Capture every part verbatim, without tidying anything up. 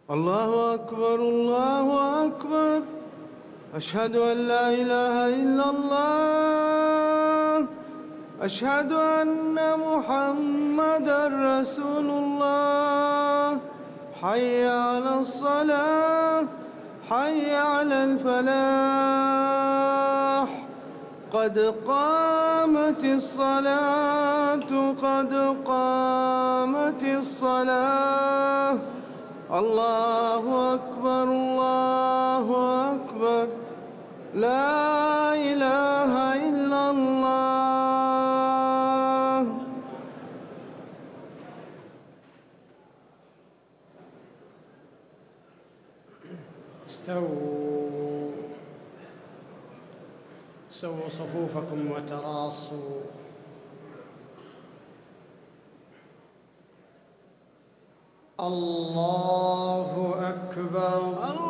الله أكبر الله أكبر. أشهد أن لا إله إلا الله. أشهد أن محمدًا رسول الله. حي على الصلاة، حي على الفلاح. قد قامت الصلاة، قد قامت الصلاة. الله أكبر الله أكبر. لا إله إلا الله. استووا سووا صفوفكم وتراصوا. الله أكبر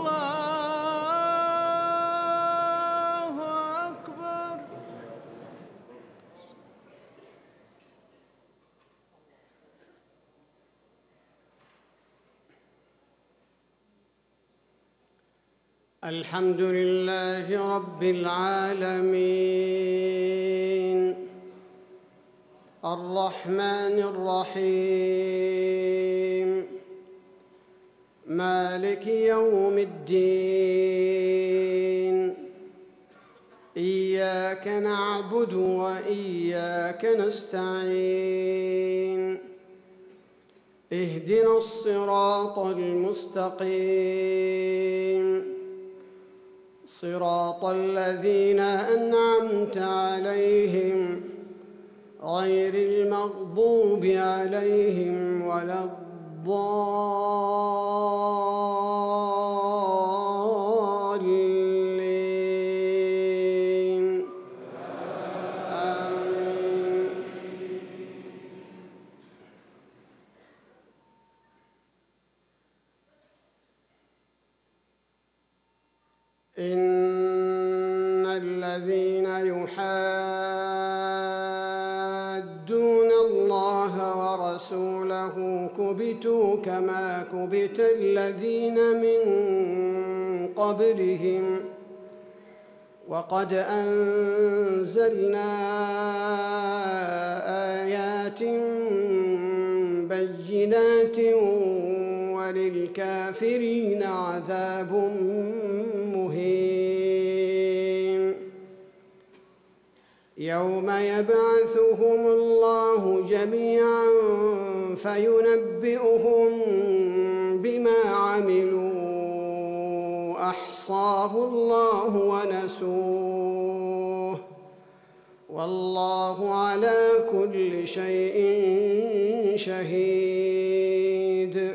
الله أكبر. الحمد لله رب العالمين الرحمن الرحيم مالك يوم الدين. إياك نعبد وإياك نستعين. اهدنا الصراط المستقيم صراط الذين أنعمت عليهم غير المغضوب عليهم ولا الضالين. آمين. إن الذين يحادون الله ورسوله كبتوا كما كبت الذين من قبلهم وقد أنزلنا آيات بينات وللكافرين عذاب مهين. يوم يبعثهم الله جميعا فينبئهم بما عملوا أحصاه الله ونسوه والله على كل شيء شهيد.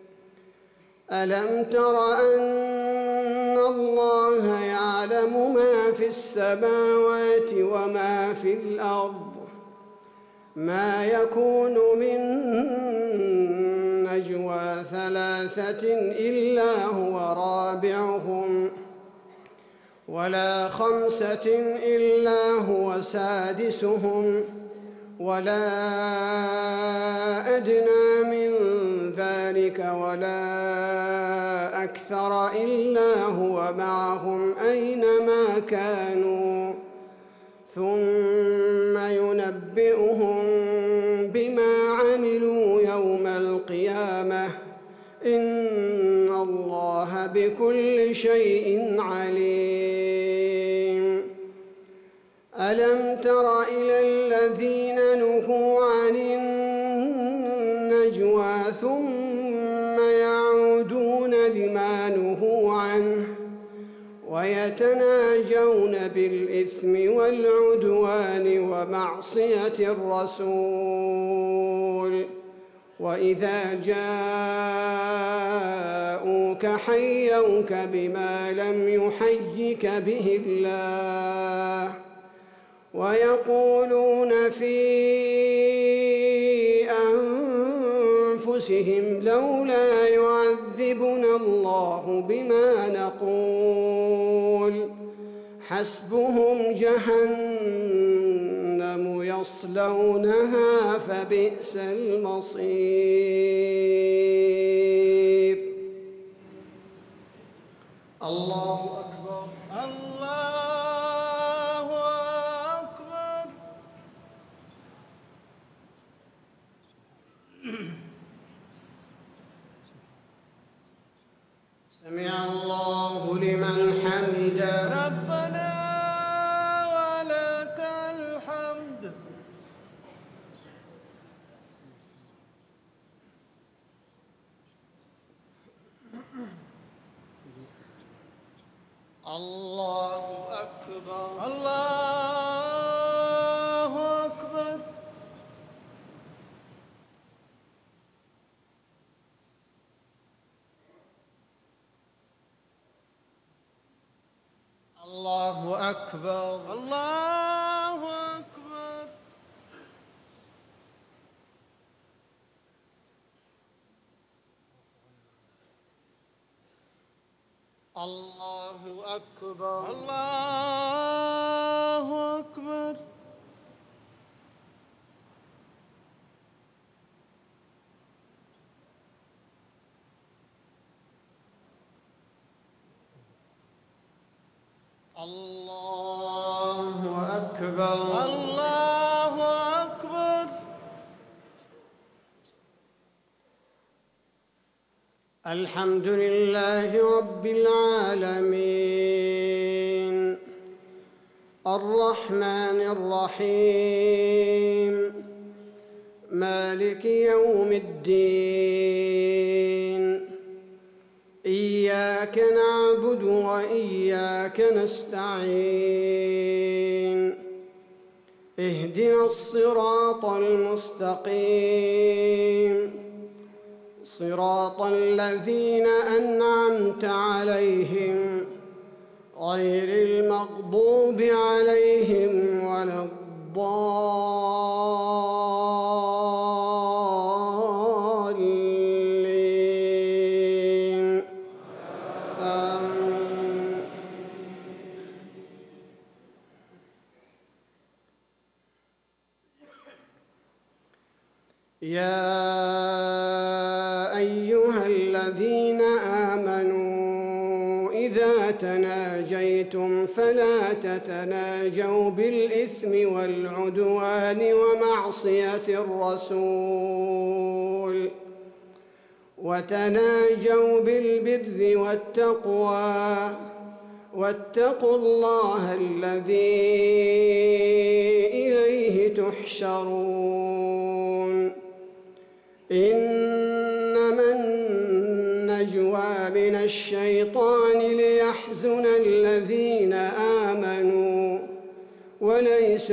ألم تر أن الله يعلم ما في السماوات وما في الأرض؟ ما يكون من نجوى ثلاثة إلا هو رابعهم ولا خمسة إلا هو سادسهم ولا أدنى من ذلك ولا أكثر إلا هو معهم أينما كانوا ثم ينبئهم بما عملوا يوم القيامة إن الله بكل شيء عليم. ألم تر إلى الذين نهوا عن النجوى ثم يعودون لما نهوا عنه ويتناجون بالإثم والعدوان ومعصية الرسول وإذا جاءوك حيوك بما لم يحيك به الله ويقولون في أنفسهم لولا يعذبنا الله بما نقول حسبهم جهنم يصلونها فبئس المصير. سمع الله لمن حمده. ربنا ولك الحمد. الله أكبر. الله أكبر. الله أكبر. الله أكبر. الله أكبر. الله أكبر. الله أكبر. الله أكبر. الحمد لله رب العالمين الرحمن الرحيم مالك يوم الدين إياك نعبد وإياك نستعين اهدنا الصراط المستقيم صراط الذين أنعمت عليهم غير المغضوب عليهم ولا الضالين آمين. يا أيها الذين آمنوا إذا تناجيتم فلا تتناجوا بالإثم والعدوان ومعصية الرسول وتناجوا بالبر والتقوى واتقوا الله الذي إليه تحشرون. إنما النجوى من الشيطان ليحزن الذين آمنوا وليس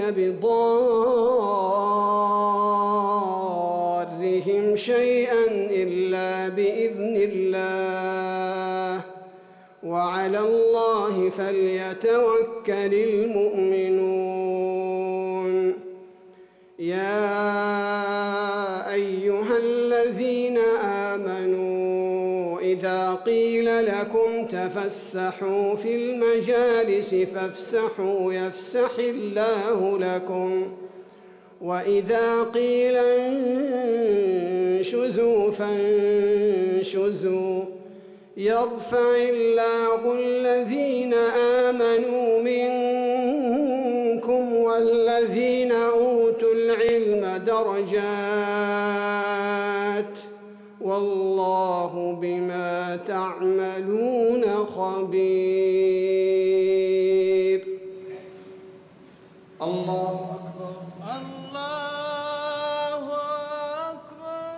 بضارهم شيئا إلا بإذن الله وعلى الله فليتوكل المؤمنون. يا أيها الذين آمنوا إذا قيل لكم تفسحوا في المجالس فافسحوا يفسح الله لكم وإذا قيل انشزوا فانشزوا يرفع الله الذين آمنوا منكم والذين أوتوا العلم درجات والله بما تعملون خبير. الله أكبر. الله أكبر.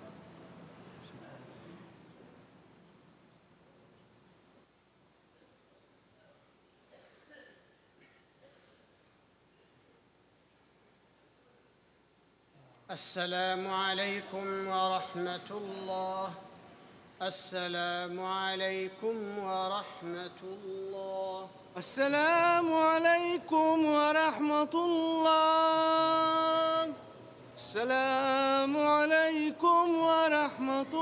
السلام عليكم ورحمة الله. السلام عليكم ورحمة الله. السلام عليكم ورحمة الله. السلام عليكم ورحمة